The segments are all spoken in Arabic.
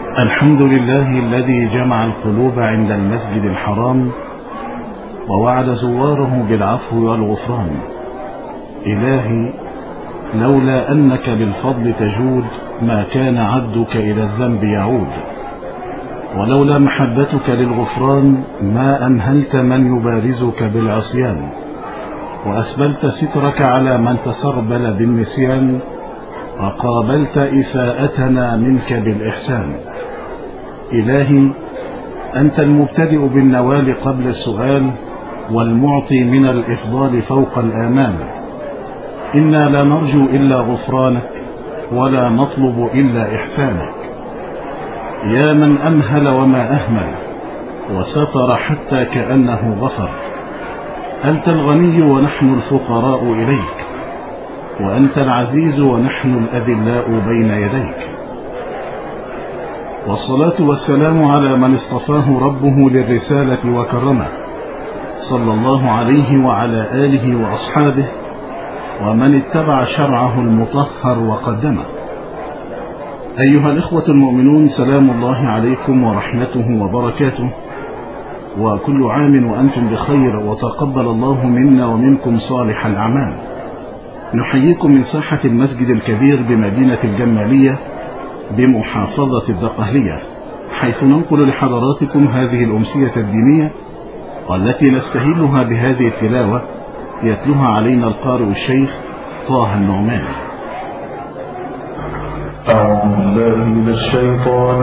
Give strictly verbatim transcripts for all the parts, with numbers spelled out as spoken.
الحمد لله الذي جمع القلوب عند المسجد الحرام ووعد زواره بالعفو والغفران. إلهي، لولا أنك بالفضل تجود ما كان عبدك إلى الذنب يعود، ولولا محبتك للغفران ما أمهلت من يبارزك بالعصيان، وأسبلت سترك على من تسربل بالنسيان، وقابلت إساءتنا منك بالإحسان. إلهي، أنت المبتدئ بالنوال قبل السؤال، والمعطي من الإفضال فوق الآمال. إنا لا نرجو إلا غفرانك، ولا نطلب إلا إحسانك. يا من أمهل وما أهمل، وستر حتى كأنه غفر. أنت الغني ونحن الفقراء إليك، وأنت العزيز ونحن الأذلاء بين يديك. والصلاة والسلام على من اصطفاه ربه للرسالة وكرمه، صلى الله عليه وعلى آله وأصحابه ومن اتبع شرعه المطهر وقدمه. أيها الإخوة المؤمنون، سلام الله عليكم ورحمته وبركاته، وكل عام وأنتم بخير، وتقبل الله منا ومنكم صالح الأعمال. نحييكم من ساحة المسجد الكبير بمدينة الجمالية بمحافظة الدقهلية، حيث ننقل لحضراتكم هذه الأمسية الدينية والتي نستهلها بهذه التلاوة يتلوها علينا القارئ الشيخ طه النعمان. أعوذ بالله من الشيطان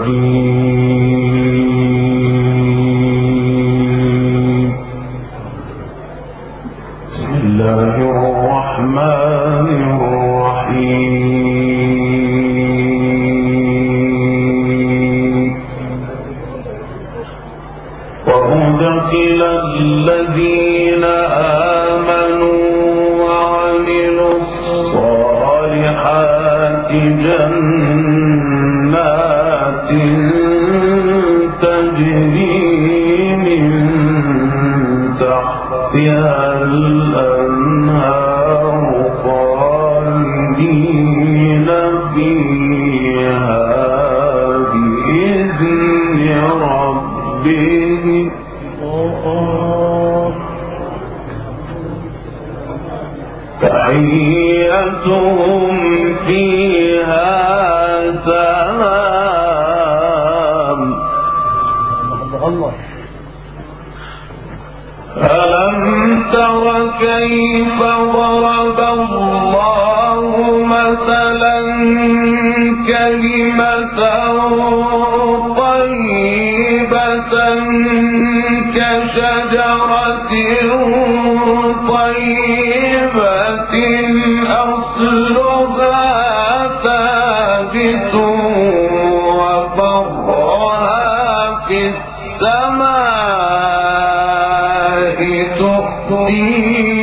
الرجيم. بسم الله الرحمن الرحيم. وأدخل الذين آمنوا وعملوا الصالحات جنات تجري من تحتها الأنهار خالدين فيها بإذن ربهم تحيتهم فيها سلام. ألم تر كيف ضرب الله مثلا كلمة طيبة كشجرة طيبة أصلها ثابت وفرعها في السماء تؤتي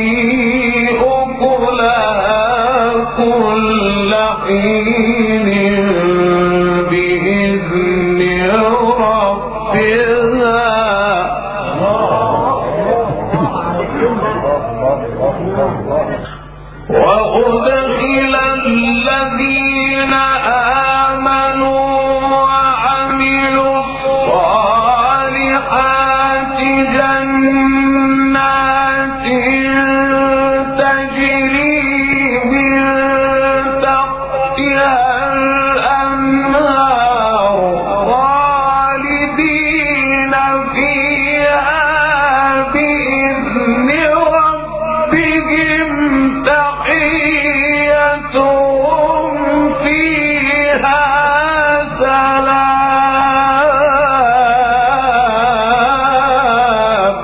أكلها كل حين بإذن ربها. وأدخل الذين آمنوا وعملوا الصالحات جنات تجري من تحتها الأنهار خالدين فيها بإذن ربهم تحيتهم فيها سلام.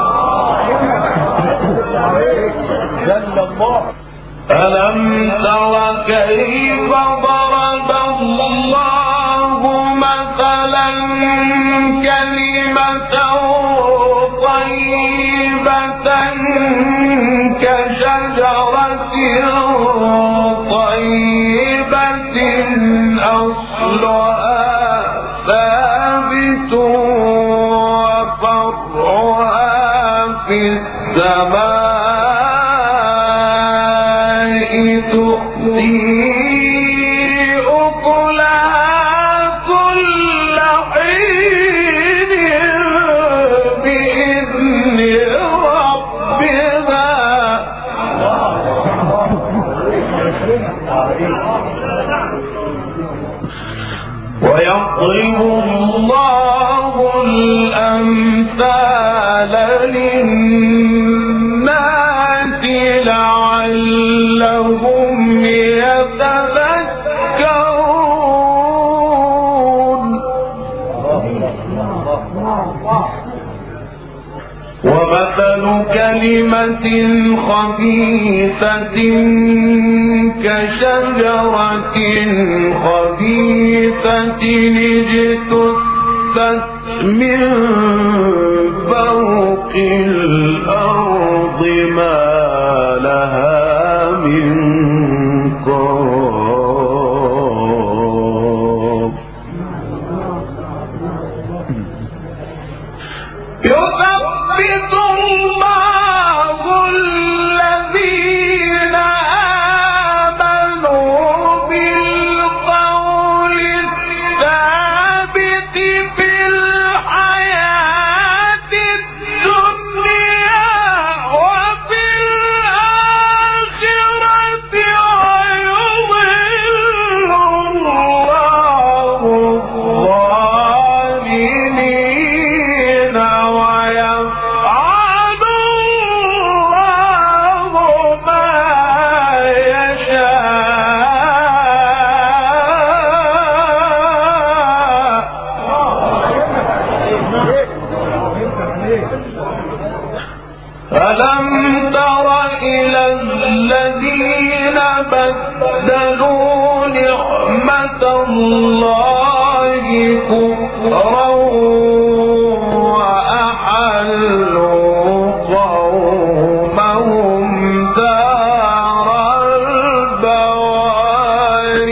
ألم تر كيف ضرب الله مثلا كلمة طيبة كشجرة طيبة أصلها ثابت وفرعها في السماء تؤتي أكلها كل ويضرب الله الأمثال للناس لعلهم يتذكرون ومثل كلمة خبيثة كشجرة خبيثة اجتثت من فوق الأرض ما لها من قرار يثبت الله الذين آمنوا بالقول الثابت في الحياة الدنيا وفي الآخرة ويضل الله الظالمين ويفعل الله ما ألم تر إلى الذين بدلوا نعمة الله كفرا وأحلوا قومهم دار البوار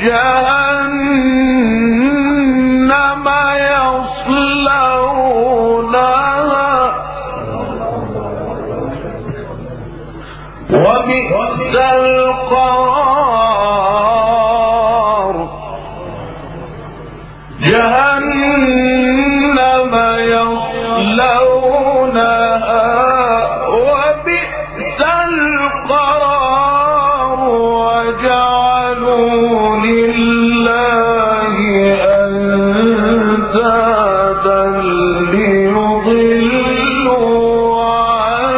جهنم يصلونها وبئس القرار جهنم يصلونها وبئس القرار وجعلوا لله أندادا ليضلوا عن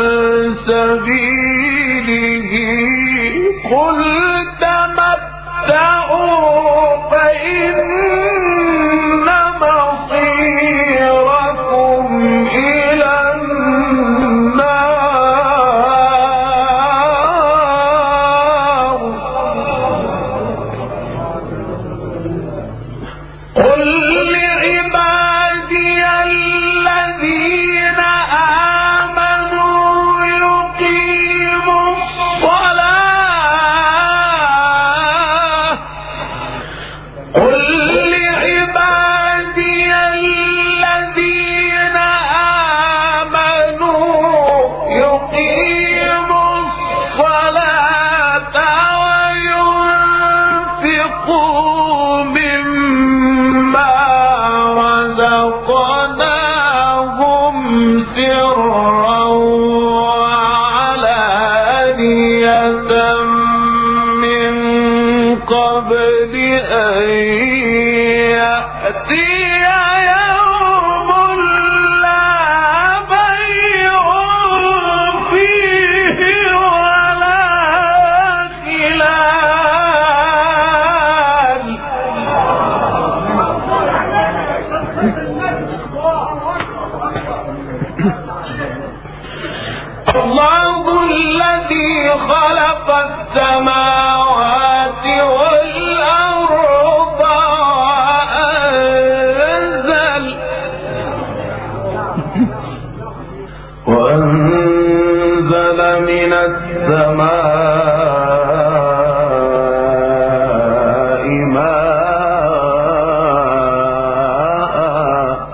سبيله قل تمتعوا فإن مصيركم إلى النار قل لعبادي الذين آمنوا يقيموا الصلاة قل لعبادي الذين آمنوا يقيموا الصلاة وينفقوا مما رزقناهم سرا وعلانية من قبل أن يأتي يوم لا بيع فيه ولا خلال الله الذي خلق السماوات والأرض وأنزل وأنزل من السماء ماء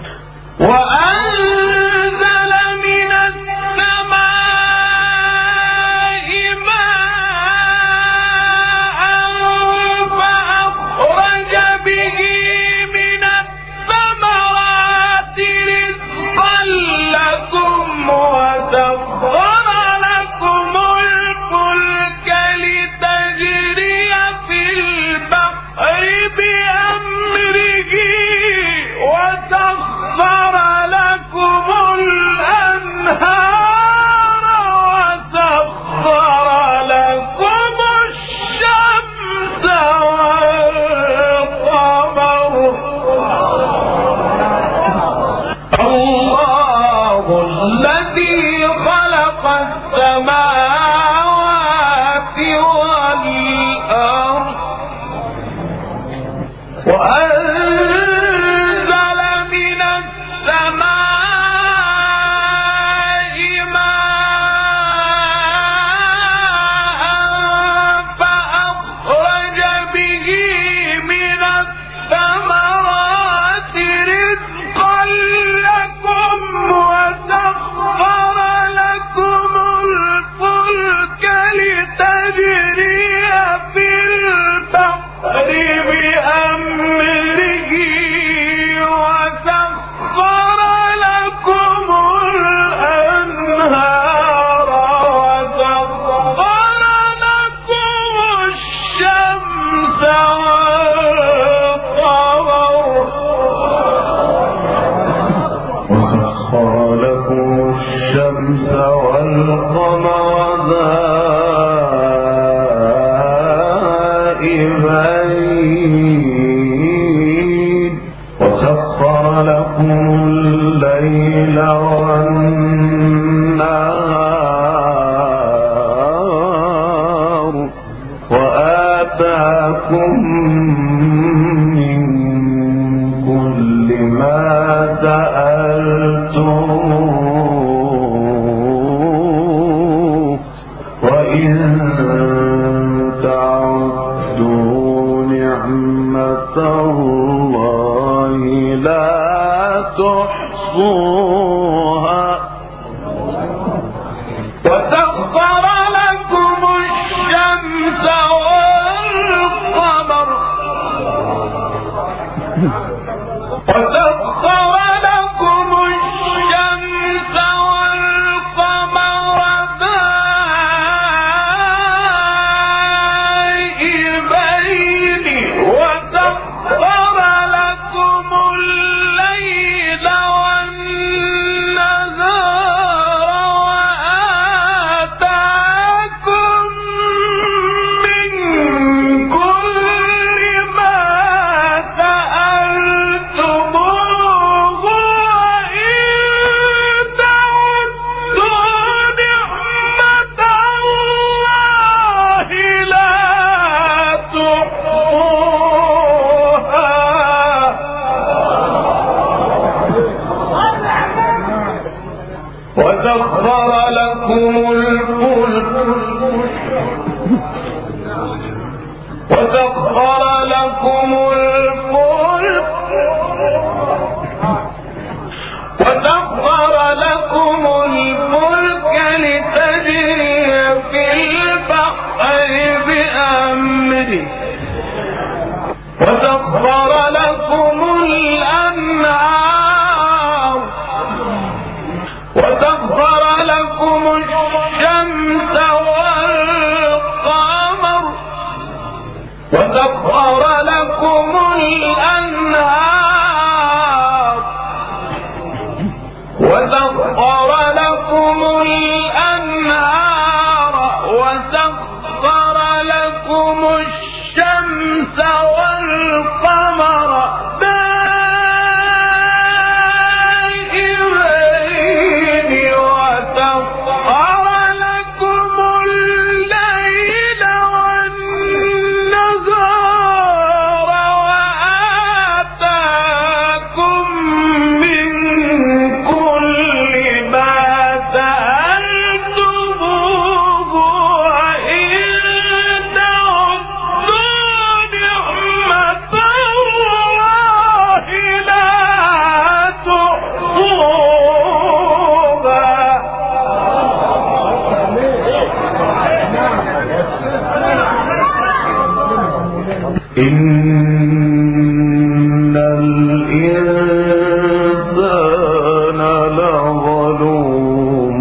وأنزل من السماء وأنزل من السماء ماء فأخرج به من الثمرات رزقا لكم وسخر لكم الفلك لتجري في البحر بأمره وسخر لكم الأنهار وسخر لكم الشمس والقمر وسخر لكم الشمس والقمر دائبين وسخر لكم الليل والنهار وآتاكم من كل ما سألتموه وإن تعدوا نعمة الله لا تحصوها وسخر لكم الشمس والقمر وسخر لكم الشمس والقمر دائبين وسخر لكم الليل والنهار وآتاكم من كل ما سألتموه وإن تعدوا نعمة الله لا تحصوها وسخر لكم الفلك وسخر لكم الفلك وسخر لكم الفلك لتجري في البحر بأمره وسخر لكم الأنهار وسخر لكم الشمس والقمر وسخر لكم الأنهار وسخر لكم الأنهار وسخر لكم الشمس والقمر دائبين وسخر لكم الليل والنهار وآتاكم من كل ما سألتموه وإن تعدوا نعمة الله لا تحصوها إن الإنسان لظلوم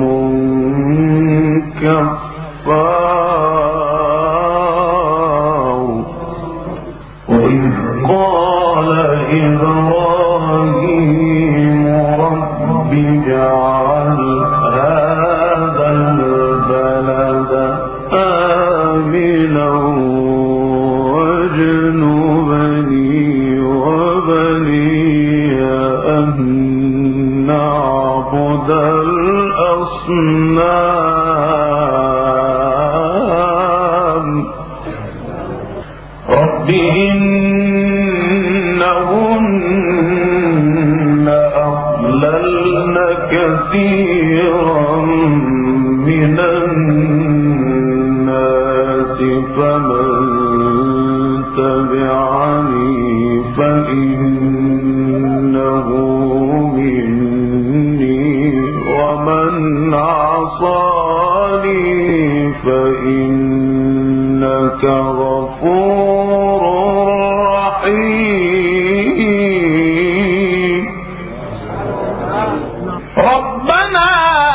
كفار وإذ قال إبراهيم رب اجعل هذا البلد آمنا واجنبني وبني أن نعبد الأصنام رب إن كثيرا من الناس فمن تبعني فإنه مني ومن عصاني فإنك غفور رحيم. ربنا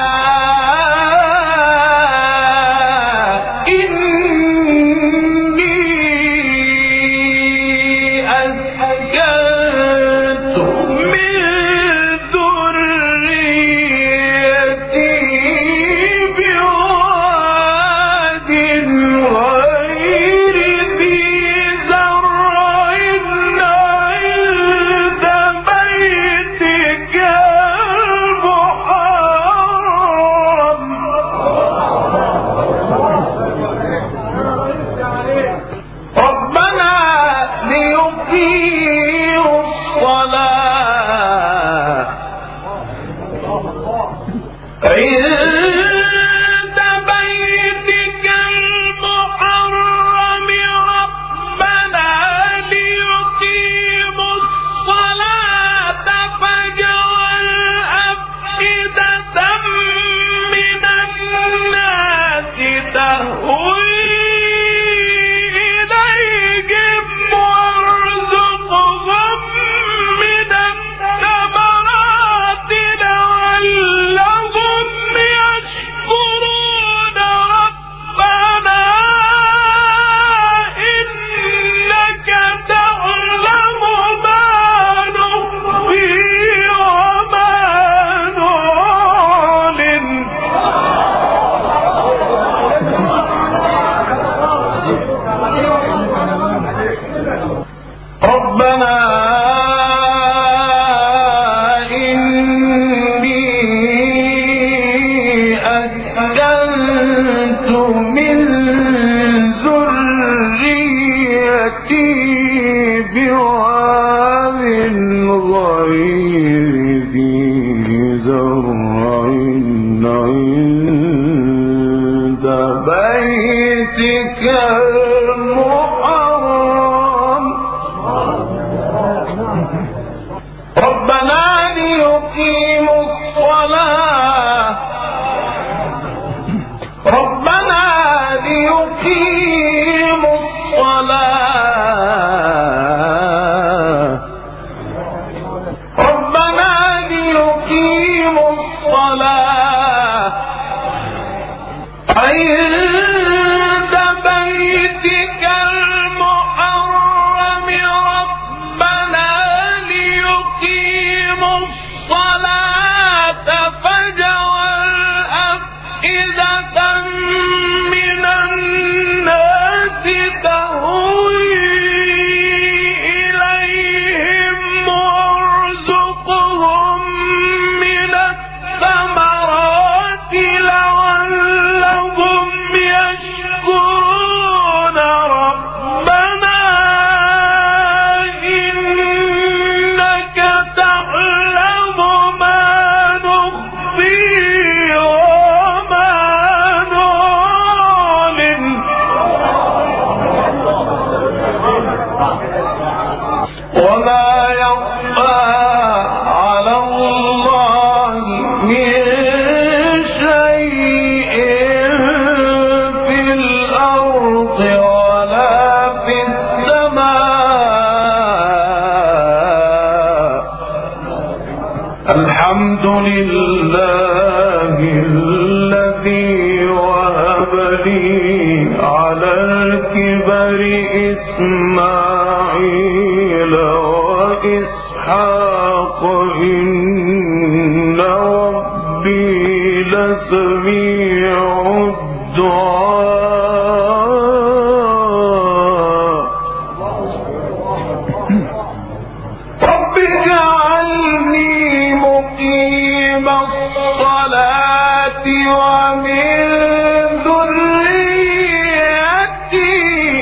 الحمد لله الذي وهب لي على الكبر إسماعيل وإسحاق إن ربي لسميع الدعاء. رب اجعلني مقيم الصلاة ومن ذريتي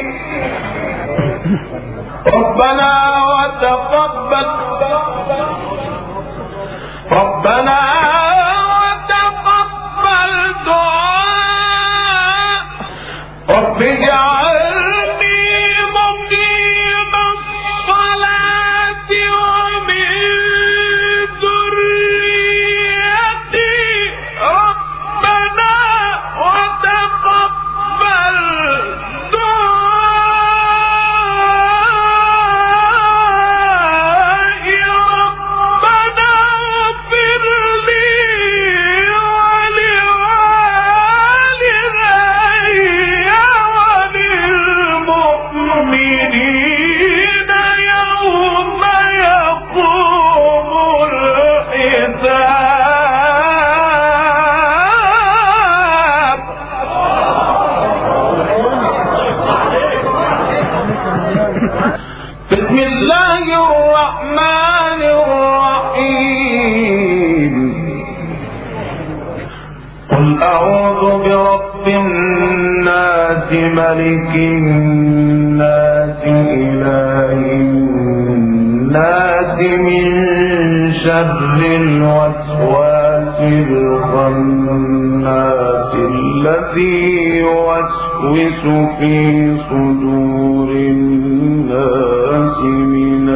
ربنا وتقبل ربنا الكافرين يوم يقوم الحساب. بسم الله الرحمن الرحيم. قل أعوذ برب الناس ملك الناس إله الناس من شر الوسواس الخناس الذي يوسوس في صدور الناس من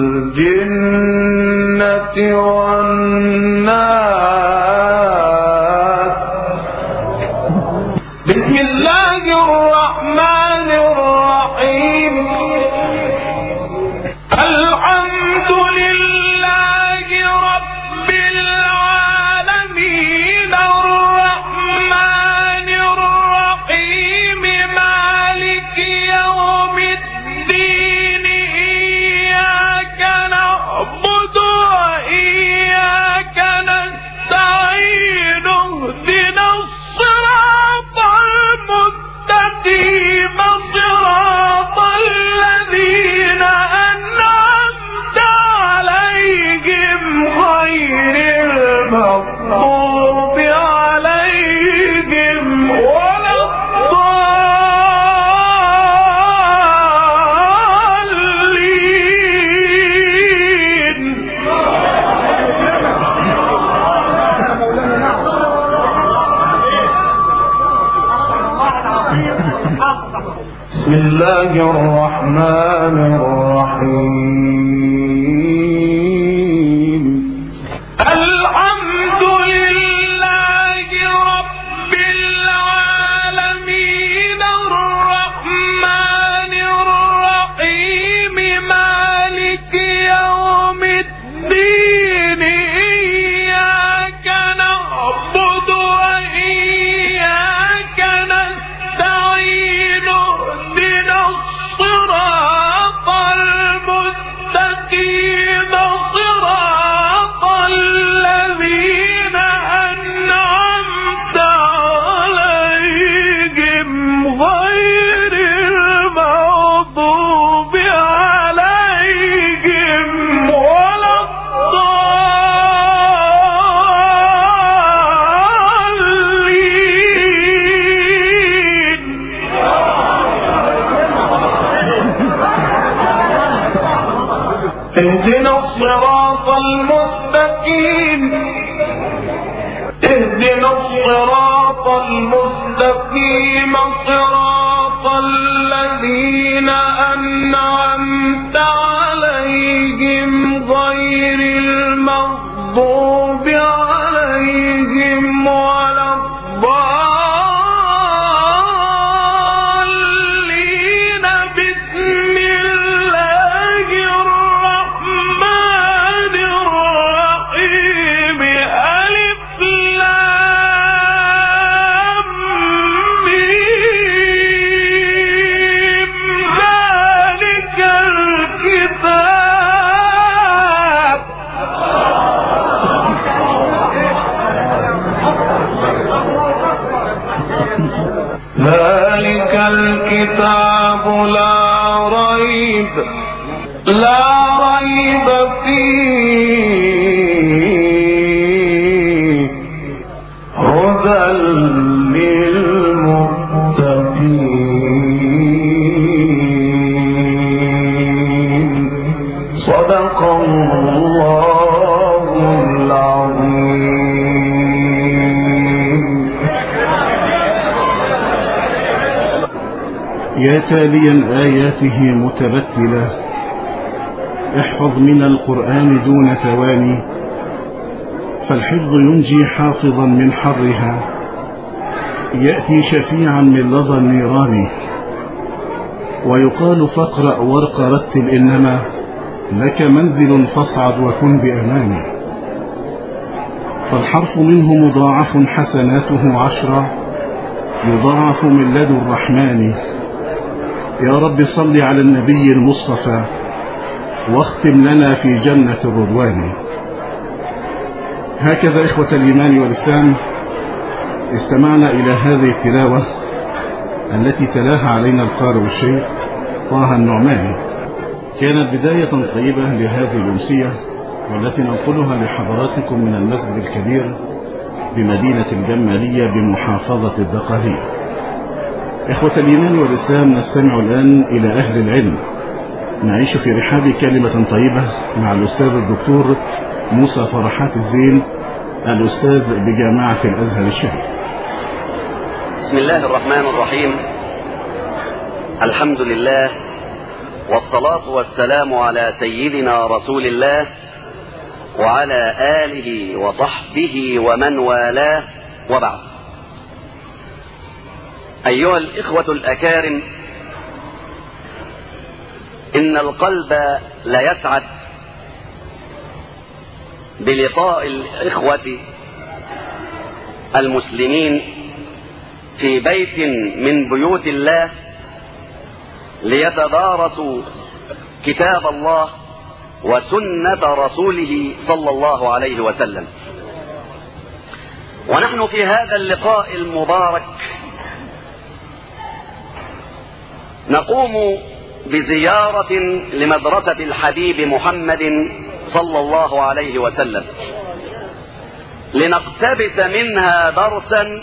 الجنة والناس. بسم الله الرحمن الرحيم. الحمد لله رب العالمين الرحمن الرحيم مالك يوم الدين إياك نعبد وإياك نستعين اهدنا الصراط المستقيم صراط الذين أنعمت عليهم غير المغضوب عليهم ولا الضالين. بسم الله الرحمن الرحيم. الحمد لله رب العالمين الرحمن الرحيم مالك يوم الدين إياك نعبد وإياك نستعين اهدنا الصراط المستقيم صراط الذين أنعمت عليهم غير المغضوب عليهم ولا الضالين. اهدنا الصراط المستقيم. اهدنا الصراط المستقيم صراط الذين أنعمت عليهم غير المغضوب عليهم ولا الضالين. بسم الله الرحمن الرحيم. ألف لام ميم. ذلك الكتاب ذلك الكتاب لا ريب لا ريب فيه هدى للمتقين. صدق الله العظيم. يا تاليا آياته متبتلة احفظ من القرآن دون تواني، فالحفظ ينجي حافظا من حرها، يأتي شفيعا من لظى النيران. ويقال فاقرأ وارق رتل إنما لك منزل فاصعد وكن بأمان. فالحرف منه مضاعف حسناته عشرة، يضاعف من لدى الرحمن. يا رب صل على النبي المصطفى واختم لنا في جنة الرضوان. هكذا إخوة الإيمان والإسلام استمعنا إلى هذه التلاوة التي تلاها علينا القارئ الشيخ طه النعماني. كانت بداية طيبة لهذه الأمسية والتي ننقلها لحضراتكم من المسجد الكبير بمدينة الجمالية بمحافظة الدقهلية. إخوة الإيمان والإسلام نستمع الآن إلى أهل العلم، نعيش في رحاب كلمة طيبة مع الأستاذ الدكتور موسى فرحات الزين الأستاذ بجامعة الأزهر الشريف. بسم الله الرحمن الرحيم. الحمد لله والصلاة والسلام على سيدنا رسول الله وعلى آله وصحبه ومن والاه، وبعد. أيها الإخوة الأكارم، إن القلب لا يسعد بلقاء الإخوة المسلمين في بيت من بيوت الله ليتدارسوا كتاب الله وسنة رسوله صلى الله عليه وسلم. ونحن في هذا اللقاء المبارك نقوم بزيارة لمدرسة الحبيب محمد صلى الله عليه وسلم لنقتبس منها درسا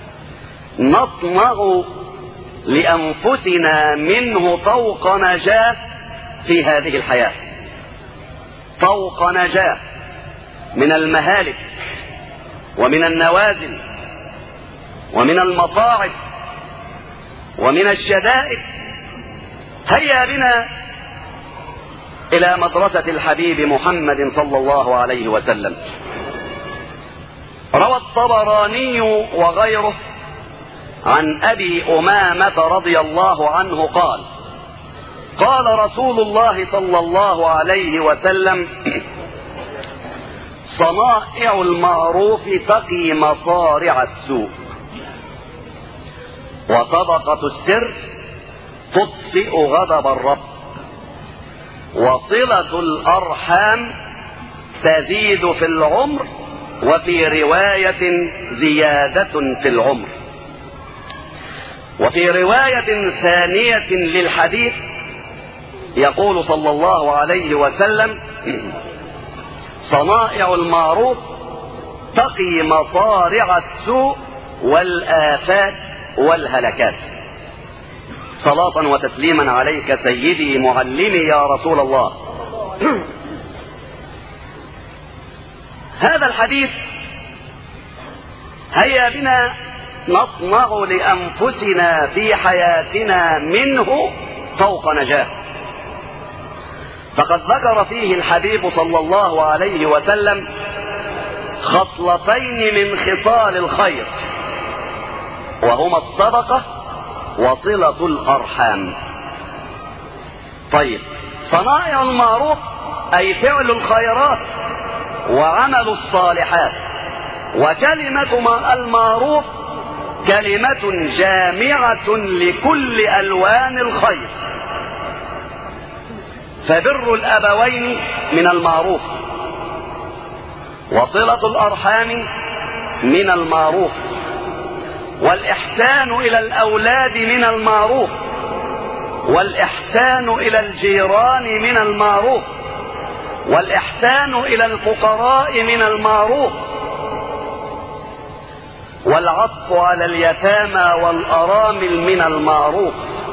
نصنع لأنفسنا منه طوق نجاة في هذه الحياة، طوق نجاة من المهالك ومن النوازل ومن المصاعب ومن الشدائد. هيا بنا إلى مدرسة الحبيب محمد صلى الله عليه وسلم. روى الطبراني وغيره عن أبي أمامة رضي الله عنه قال: قال رسول الله صلى الله عليه وسلم: صنائع المعروف تقي مصارع السوء، وصدقة السر تطفئ غضب الرب، وصلة الأرحام تزيد في العمر، وفي رواية زيادة في العمر. وفي رواية ثانية للحديث يقول صلى الله عليه وسلم: صنائع المعروف تقي مصارع السوء والآفات والهلكات. صلاة وتسليما عليك سيدي معلمي يا رسول الله. هذا الحديث هيا بنا نصنع لأنفسنا في حياتنا منه طوق نجاة. فقد ذكر فيه الحبيب صلى الله عليه وسلم خصلتين من خصال الخير، وهما الصدقة وصلة الأرحام. طيب، صنائع المعروف أي فعل الخيرات وعمل الصالحات، وكلمة المعروف كلمة جامعة لكل ألوان الخير. فبر الأبوين من المعروف، وصلة الأرحام من المعروف، والإحسان إلى الأولاد من المعروف، والإحسان إلى الجيران من المعروف، والإحسان إلى الفقراء من المعروف، والعطف على اليتامى والأرامل من المعروف.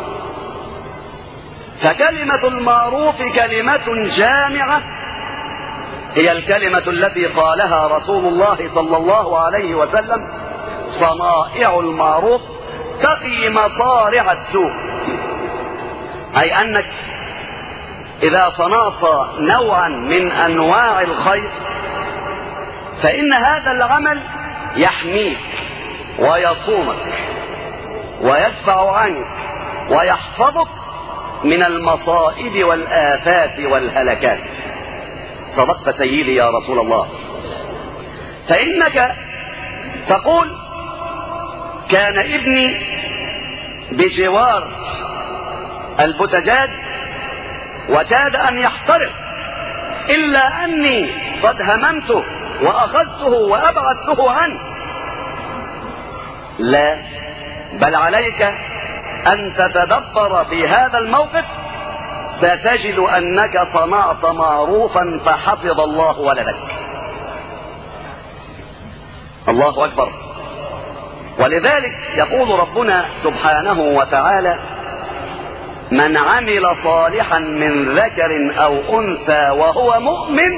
فكلمة المعروف كلمة جامعة، هي الكلمة التي قالها رسول الله صلى الله عليه وسلم: صنائع المعروف تقي مصارع السوء. أي أنك إذا صنعت نوعا من أنواع الخير فإن هذا العمل يحميك ويصومك ويدفع عنك ويحفظك من المصائب والآفات والهلكات. صدقت سيدي يا رسول الله. فإنك تقول: كان ابني بجوار البوتاجاز وكاد أن يحترق، إلا أني قد هممته وأخذته وأبعدته عنه. لا، بل عليك أن تتدبر في هذا الموقف، ستجد أنك صنعت معروفا فحفظ الله ولدك. الله أكبر. ولذلك يقول ربنا سبحانه وتعالى: من عمل صالحا من ذكر أو أنثى وهو مؤمن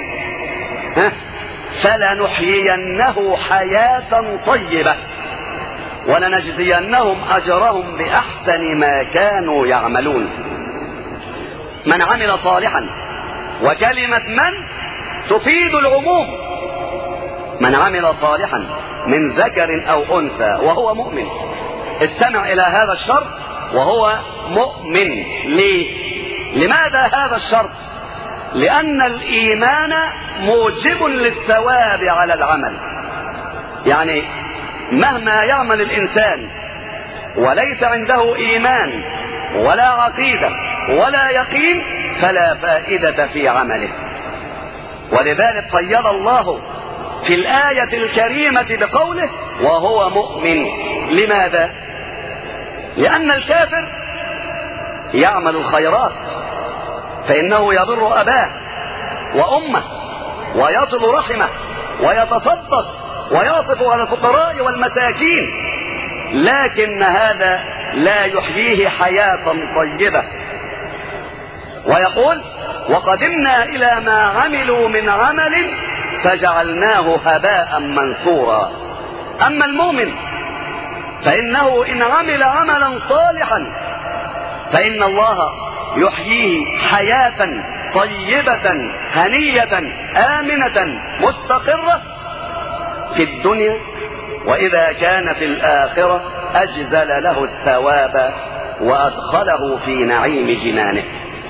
فلنحيينه حياة طيبة ولنجزينهم أجرهم بأحسن ما كانوا يعملون. من عمل صالحا، وكلمة من تفيد العموم. من عمل صالحا من ذكر أو أنثى وهو مؤمن. استمع إلى هذا الشرط: وهو مؤمن. ليه؟ لماذا هذا الشرط؟ لأن الإيمان موجب للثواب على العمل. يعني مهما يعمل الإنسان وليس عنده إيمان ولا عقيدة ولا يقين فلا فائدة في عمله. ولذلك قيد الله في الآية الكريمة بقوله: وهو مؤمن. لماذا؟ لأن الكافر يعمل الخيرات فإنه يبر أباه وأمه ويصل رحمه ويتصدق ويعطف على الفقراء والمساكين، لكن هذا لا يحييه حياة طيبة. ويقول: وقدمنا إلى ما عملوا من عمل فجعلناه هباء منثورا. أما المؤمن فإنه إن عمل عملا صالحا فإن الله يحييه حياة طيبة هنية آمنة مستقرة في الدنيا، وإذا كان في الآخرة أجزل له الثواب وأدخله في نعيم جنانه.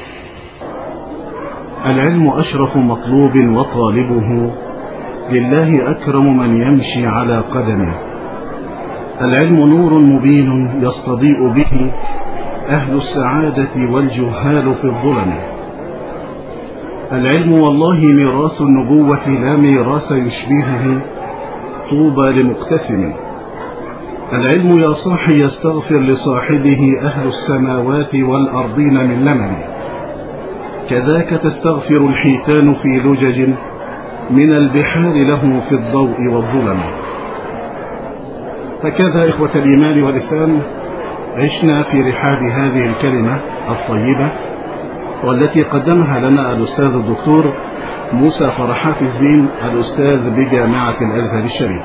العلم أشرف مطلوب وطالبه لله أكرم من يمشي على قدمه. العلم نور مبين يستضيء به أهل السعادة والجهال في الظلم. العلم والله ميراث النبوة لا ميراث يشبهه، طوبى لمقتسم. العلم يا صاحي يستغفر لصاحبه أهل السماوات والأرضين من لمن، كذاك تستغفر الحيتان في لجج من البحار له في الضوء والظلم. هكذا إخوة الإيمان والإسلام عشنا في رحاب هذه الكلمة الطيبة، والتي قدمها لنا الأستاذ الدكتور موسى فرحات الزين، الأستاذ بجامعة الأزهر الشريف.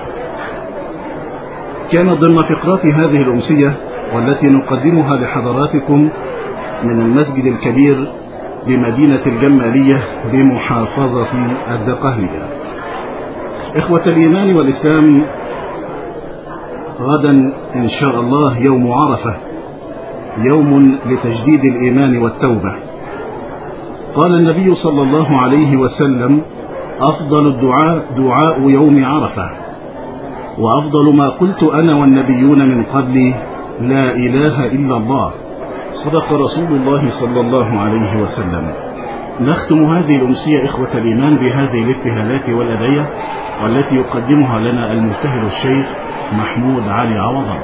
كانت ضمن فقرات هذه الأمسية والتي نقدمها لحضراتكم من المسجد الكبير بمدينة الجمالية بمحافظة الدقهلية. إخوة الإيمان والإسلام، غدا إن شاء الله يوم عرفة، يوم لتجديد الإيمان والتوبة. قال النبي صلى الله عليه وسلم: أفضل الدعاء دعاء يوم عرفة، وأفضل ما قلت أنا والنبيون من قبلي لا إله إلا الله. صدق رسول الله صلى الله عليه وسلم. نختم هذه الأمسية إخوة الإيمان بهذه الابتهالات والأدعية والتي يقدمها لنا المبتهل الشيخ محمود علي عوض.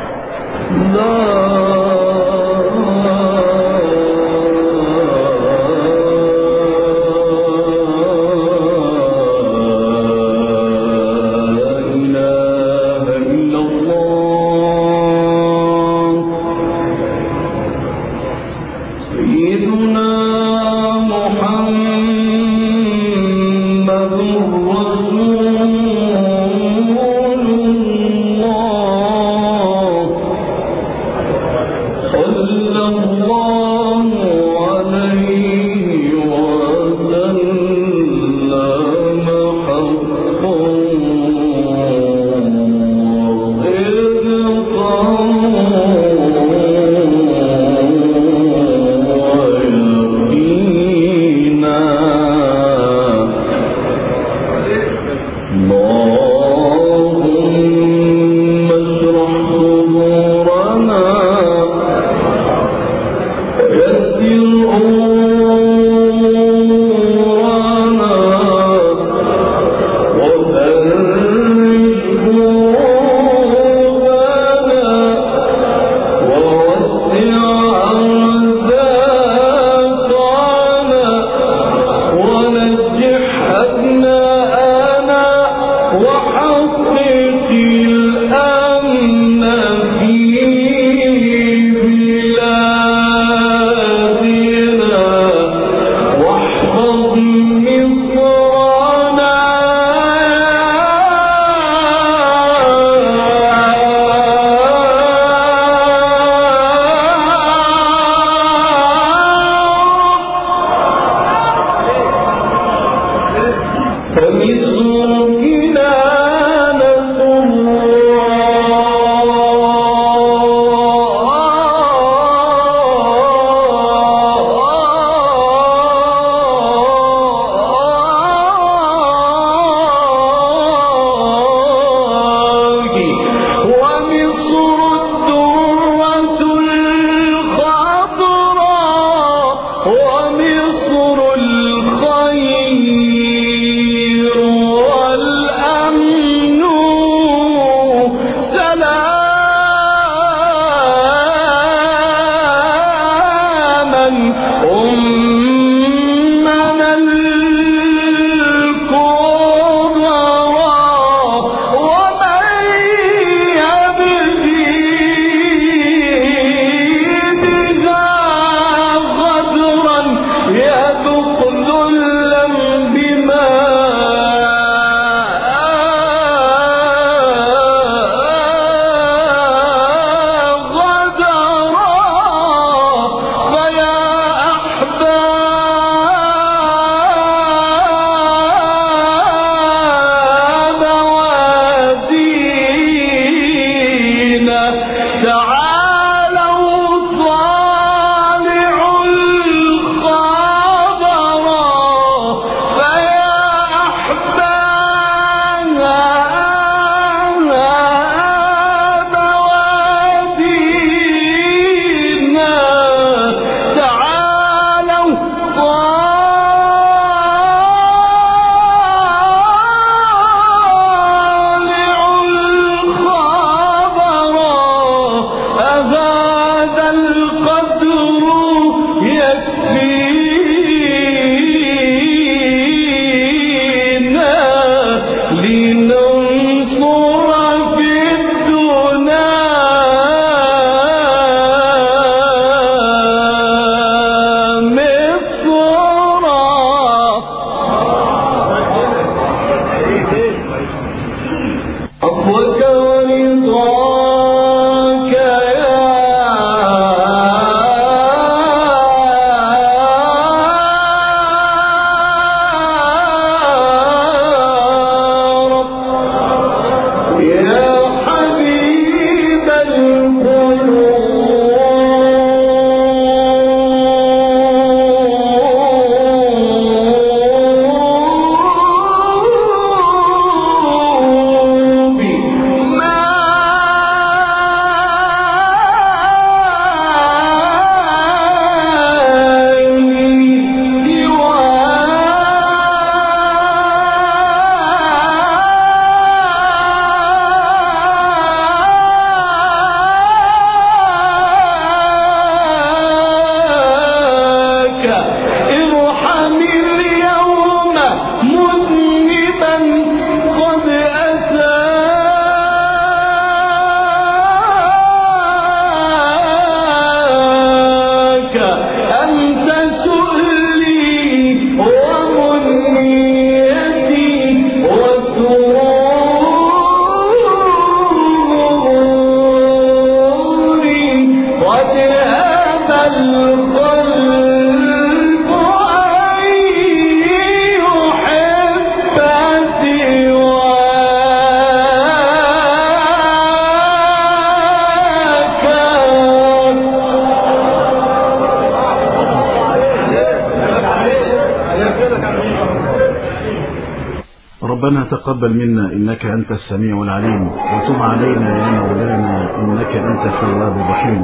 ربنا تقبل منا إنك أنت السميع العليم، وتب علينا يا مولانا إنك أنت التواب الرحيم.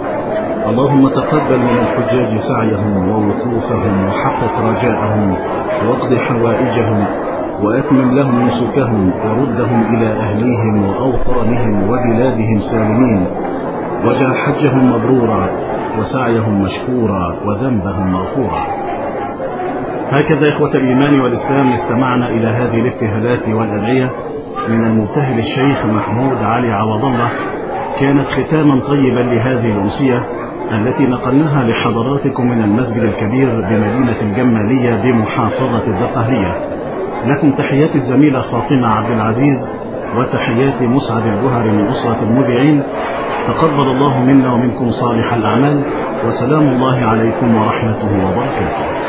اللهم تقبل من الحجاج سعيهم ووقوفهم، وحقق رجاءهم، واقض حوائجهم، وأتمم لهم نسكهم، وردهم إلى أهليهم وأوطانهم وبلادهم سالمين، واجعل حجهم مبرورا وسعيهم مشكورا وذنبهم مغفورا. هكذا إخوة الإيمان والإسلام استمعنا إلى هذه الابتهالات والأدعية من المبتهل الشيخ محمود علي عوض الله، كانت ختاما طيبا لهذه الأمسية. التي نقلناها لحضراتكم من المسجد الكبير بمدينة الجمالية بمحافظة الدقهلية. لكم تحيات الزميلة فاطمة عبد العزيز وتحيات مسعد الجهري من أسرة المذيعين. تقبل الله منا ومنكم صالح الأعمال، وسلام الله عليكم ورحمته وبركاته.